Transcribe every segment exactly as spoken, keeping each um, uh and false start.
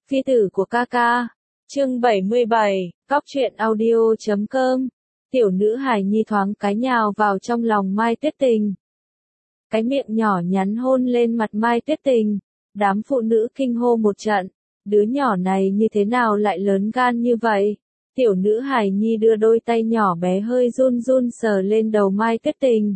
Phi tử của ca ca. Chương bảy mươi bảy, cóc truyện audio chấm com. Tiểu nữ hài nhi thoáng cái nhào vào trong lòng Mai Tuyết Tình. Cái miệng nhỏ nhắn hôn lên mặt Mai Tuyết Tình. Đám phụ nữ kinh hô một trận. Đứa nhỏ này như thế nào lại lớn gan như vậy? Tiểu nữ hài nhi đưa đôi tay nhỏ bé hơi run run sờ lên đầu Mai Tuyết Tình.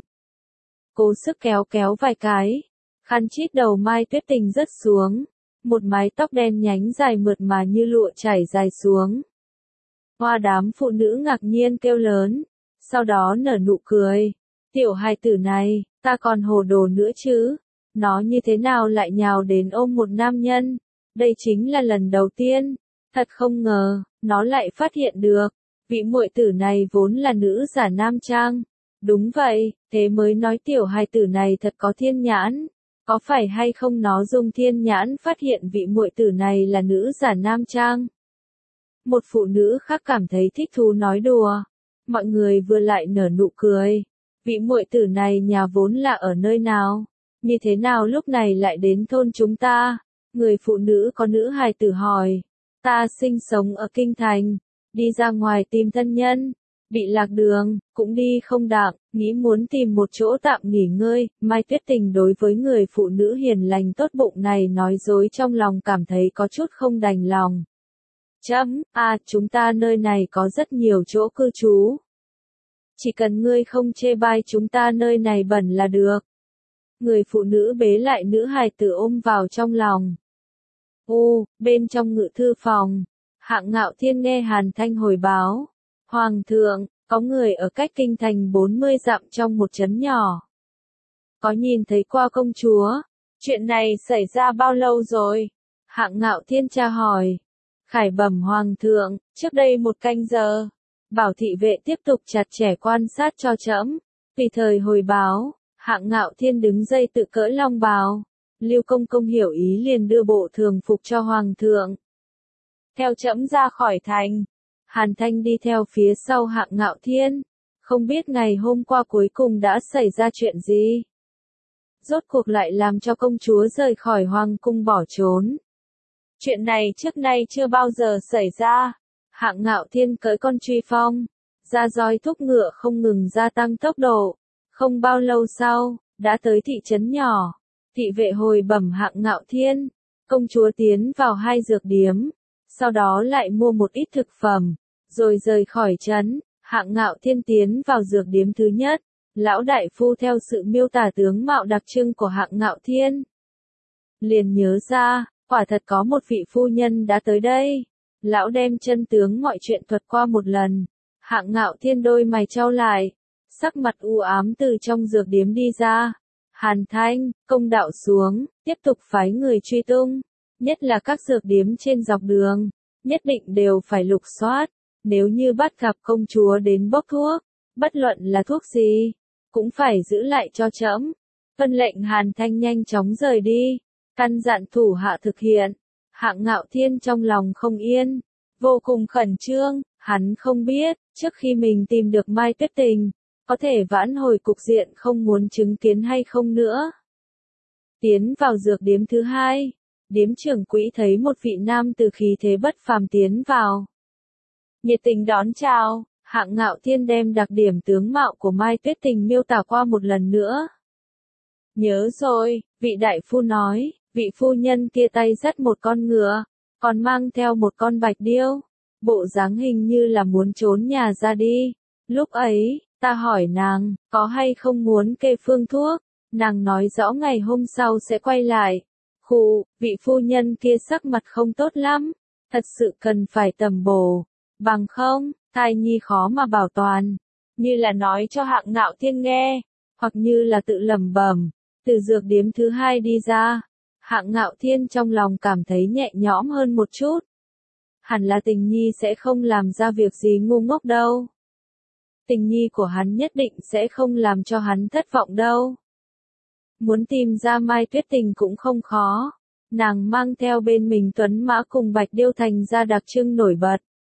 Cố sức kéo kéo vài cái. Khăn chít đầu Mai Tuyết Tình rớt xuống. Một mái tóc đen nhánh dài mượt mà như lụa chảy dài xuống. Hoa đám phụ nữ ngạc nhiên kêu lớn. Sau đó nở nụ cười. Tiểu hài tử này, ta còn hồ đồ nữa chứ. Nó như thế nào lại nhào đến ôm một nam nhân. Đây chính là lần đầu tiên. Thật không ngờ, nó lại phát hiện được. Vị muội tử này vốn là nữ giả nam trang. Đúng vậy, thế mới nói tiểu hài tử này thật có thiên nhãn. Có phải hay không nó dùng thiên nhãn phát hiện vị muội tử này là nữ giả nam trang? Một phụ nữ khác cảm thấy thích thú nói đùa. Mọi người vừa lại nở nụ cười. Vị muội tử này nhà vốn là ở nơi nào? Như thế nào lúc này lại đến thôn chúng ta? Người phụ nữ có nữ hài tử hỏi. Ta sinh sống ở Kinh Thành. Đi ra ngoài tìm thân nhân. Bị lạc đường, cũng đi không đặng, nghĩ muốn tìm một chỗ tạm nghỉ ngơi. Mai Tuyết Tình đối với người phụ nữ hiền lành tốt bụng này nói dối trong lòng cảm thấy có chút không đành lòng. Chấm, à, chúng ta nơi này có rất nhiều chỗ cư trú. Chỉ cần ngươi không chê bai chúng ta nơi này bẩn là được. Người phụ nữ bế lại nữ hài tử ôm vào trong lòng. Ô, bên trong ngự thư phòng, Hạng Ngạo Thiên nghe Hàn Thanh hồi báo. Hoàng thượng, có người ở cách Kinh Thành bốn mươi dặm trong một trấn nhỏ. Có nhìn thấy qua công chúa? Chuyện này xảy ra bao lâu rồi? Hạng Ngạo Thiên tra hỏi. Khải bẩm Hoàng thượng, trước đây một canh giờ. Bảo thị vệ tiếp tục chặt chẽ quan sát cho trẫm. Tùy thời hồi báo, Hạng Ngạo Thiên đứng dậy tự cởi long bào. Lưu Công Công hiểu ý liền đưa bộ thường phục cho Hoàng thượng. Theo trẫm ra khỏi thành. Hàn Thanh đi theo phía sau Hạng Ngạo Thiên. Không biết ngày hôm qua cuối cùng đã xảy ra chuyện gì. Rốt cuộc lại làm cho công chúa rời khỏi hoàng cung bỏ trốn. Chuyện này trước nay chưa bao giờ xảy ra. Hạng Ngạo Thiên cưỡi con truy phong. Ra roi thúc ngựa không ngừng gia tăng tốc độ. Không bao lâu sau, đã tới thị trấn nhỏ. Thị vệ hồi bẩm Hạng Ngạo Thiên. Công chúa tiến vào hai dược điếm. Sau đó lại mua một ít thực phẩm. Rồi rời khỏi trấn, Hạng Ngạo Thiên tiến vào dược điếm thứ nhất. Lão đại phu theo sự miêu tả tướng mạo đặc trưng của Hạng Ngạo Thiên. Liền nhớ ra, quả thật có một vị phu nhân đã tới đây. Lão đem chân tướng mọi chuyện thuật qua một lần. Hạng Ngạo Thiên đôi mày trao lại. Sắc mặt u ám từ trong dược điếm đi ra. Hàn Thanh, công đạo xuống, tiếp tục phái người truy tung. Nhất là các dược điếm trên dọc đường. Nhất định đều phải lục soát. Nếu như bắt gặp công chúa đến bốc thuốc, bất luận là thuốc gì, cũng phải giữ lại cho trẫm. Vân lệnh Hàn Thanh nhanh chóng rời đi, căn dặn thủ hạ thực hiện. Hạng Ngạo Thiên trong lòng không yên, vô cùng khẩn trương, hắn không biết, trước khi mình tìm được Mai Tuyết Tình, có thể vãn hồi cục diện không muốn chứng kiến hay không nữa. Tiến vào dược điếm thứ hai, điếm trưởng quỹ thấy một vị nam từ khí thế bất phàm tiến vào. Nhiệt tình đón chào, Hạng Ngạo Thiên đem đặc điểm tướng mạo của Mai Tuyết Tình miêu tả qua một lần nữa. Nhớ rồi, vị đại phu nói, vị phu nhân kia tay dắt một con ngựa, còn mang theo một con bạch điêu, bộ dáng hình như là muốn trốn nhà ra đi. Lúc ấy, ta hỏi nàng, có hay không muốn kê phương thuốc, nàng nói rõ ngày hôm sau sẽ quay lại. Khụ, vị phu nhân kia sắc mặt không tốt lắm, thật sự cần phải tầm bổ. Bằng không, thai nhi khó mà bảo toàn, như là nói cho Hạng Ngạo Thiên nghe, hoặc như là tự lẩm bẩm. Từ dược điếm thứ hai đi ra, Hạng Ngạo Thiên trong lòng cảm thấy nhẹ nhõm hơn một chút. Hẳn là Tình nhi sẽ không làm ra việc gì ngu ngốc đâu. Tình nhi của hắn nhất định sẽ không làm cho hắn thất vọng đâu. Muốn tìm ra Mai Tuyết Tình cũng không khó, nàng mang theo bên mình tuấn mã cùng bạch điêu thành ra đặc trưng nổi bật.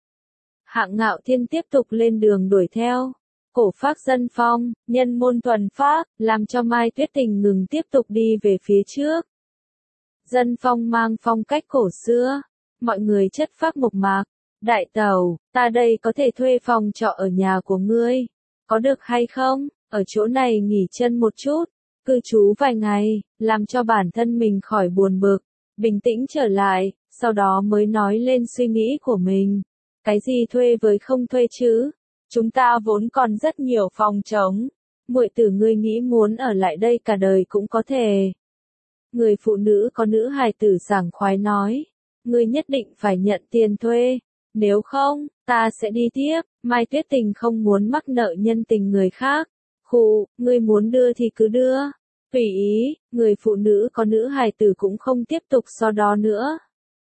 Hạng Ngạo Thiên tiếp tục lên đường đuổi theo. Cổ phác dân phong, nhân môn thuần phác, làm cho Mai Tuyết Tình ngừng tiếp tục đi về phía trước. Dân phong mang phong cách cổ xưa, mọi người chất phác mộc mạc. Đại tẩu, ta đây có thể thuê phòng trọ ở nhà của ngươi. Có được hay không? Ở chỗ này nghỉ chân một chút, cư trú vài ngày, làm cho bản thân mình khỏi buồn bực, bình tĩnh trở lại, sau đó mới nói lên suy nghĩ của mình. Cái gì thuê với không thuê chứ? Chúng ta vốn còn rất nhiều phòng trống. Muội tử ngươi nghĩ muốn ở lại đây cả đời cũng có thể. Người phụ nữ có nữ hài tử sảng khoái nói. Ngươi nhất định phải nhận tiền thuê. Nếu không, ta sẽ đi tiếp. Mai Tuyết Tình không muốn mắc nợ nhân tình người khác. Khụ, ngươi muốn đưa thì cứ đưa. Tùy ý, người phụ nữ có nữ hài tử cũng không tiếp tục so đo nữa.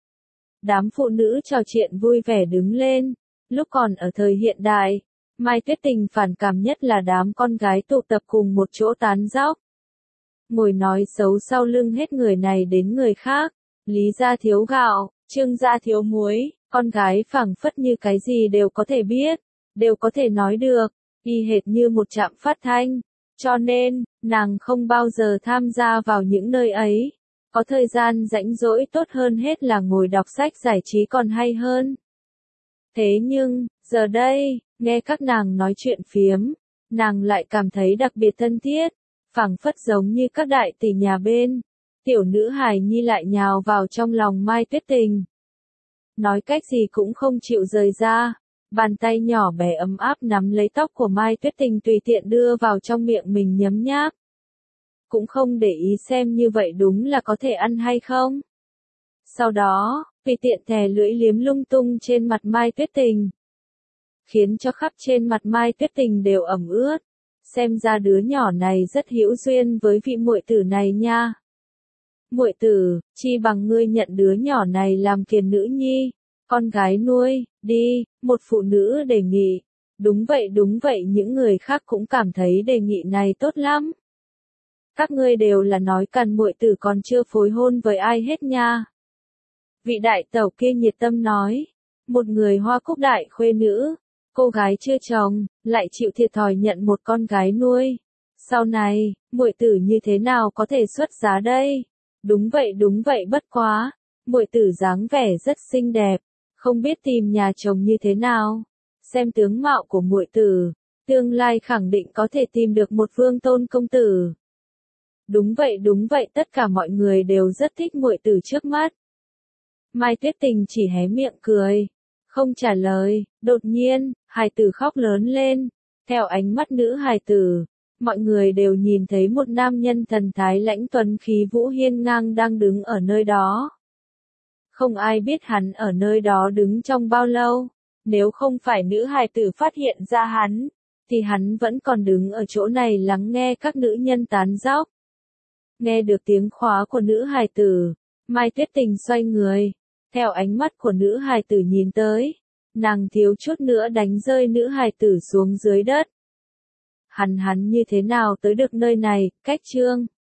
Đám phụ nữ trò chuyện vui vẻ đứng lên. Lúc còn ở thời hiện đại, Mai Tuyết Tình phản cảm nhất là đám con gái tụ tập cùng một chỗ tán dóc. Ngồi nói xấu sau lưng hết người này đến người khác. Lý gia thiếu gạo, Trương gia thiếu muối, con gái phảng phất như cái gì đều có thể biết, đều có thể nói được, y hệt như một trạm phát thanh. Cho nên, nàng không bao giờ tham gia vào những nơi ấy. Có thời gian rảnh rỗi tốt hơn hết là ngồi đọc sách giải trí còn hay hơn. Thế nhưng, giờ đây, nghe các nàng nói chuyện phiếm, nàng lại cảm thấy đặc biệt thân thiết, phảng phất giống như các đại tỷ nhà bên. Tiểu nữ hài nhi lại nhào vào trong lòng Mai Tuyết Tình. Nói cách gì cũng không chịu rời ra, bàn tay nhỏ bé ấm áp nắm lấy tóc của Mai Tuyết Tình tùy tiện đưa vào trong miệng mình nhấm nháp. Cũng không để ý xem như vậy đúng là có thể ăn hay không. Sau đó, tùy tiện thè lưỡi liếm lung tung trên mặt Mai Tuyết Tình, khiến cho khắp trên mặt Mai Tuyết Tình đều ẩm ướt. Xem ra đứa nhỏ này rất hữu duyên với vị muội tử này nha. Muội tử, chi bằng ngươi nhận đứa nhỏ này làm kiền nữ nhi, con gái nuôi, đi, một phụ nữ đề nghị. Đúng vậy đúng vậy, những người khác cũng cảm thấy đề nghị này tốt lắm. Các ngươi đều là nói cằn, muội tử còn chưa phối hôn với ai hết nha. Vị đại tẩu kia nhiệt tâm nói, một người Hoa Cúc đại khuê nữ, cô gái chưa chồng, lại chịu thiệt thòi nhận một con gái nuôi. Sau này, muội tử như thế nào có thể xuất giá đây? Đúng vậy đúng vậy, bất quá, muội tử dáng vẻ rất xinh đẹp, không biết tìm nhà chồng như thế nào. Xem tướng mạo của muội tử, tương lai khẳng định có thể tìm được một vương tôn công tử. Đúng vậy đúng vậy, tất cả mọi người đều rất thích muội tử trước mắt. Mai Tuyết Tình chỉ hé miệng cười, không trả lời. Đột nhiên, hài tử khóc lớn lên. Theo ánh mắt nữ hài tử, mọi người đều nhìn thấy một nam nhân thần thái lãnh tuấn khí vũ hiên ngang đang đứng ở nơi đó. Không ai biết hắn ở nơi đó đứng trong bao lâu. Nếu không phải nữ hài tử phát hiện ra hắn, thì hắn vẫn còn đứng ở chỗ này lắng nghe các nữ nhân tán dóc. Nghe được tiếng khóa của nữ hài tử, Mai Tuyết Tình xoay người, theo ánh mắt của nữ hài tử nhìn tới, nàng thiếu chút nữa đánh rơi nữ hài tử xuống dưới đất. Hắn hắn như thế nào tới được nơi này, cách Trương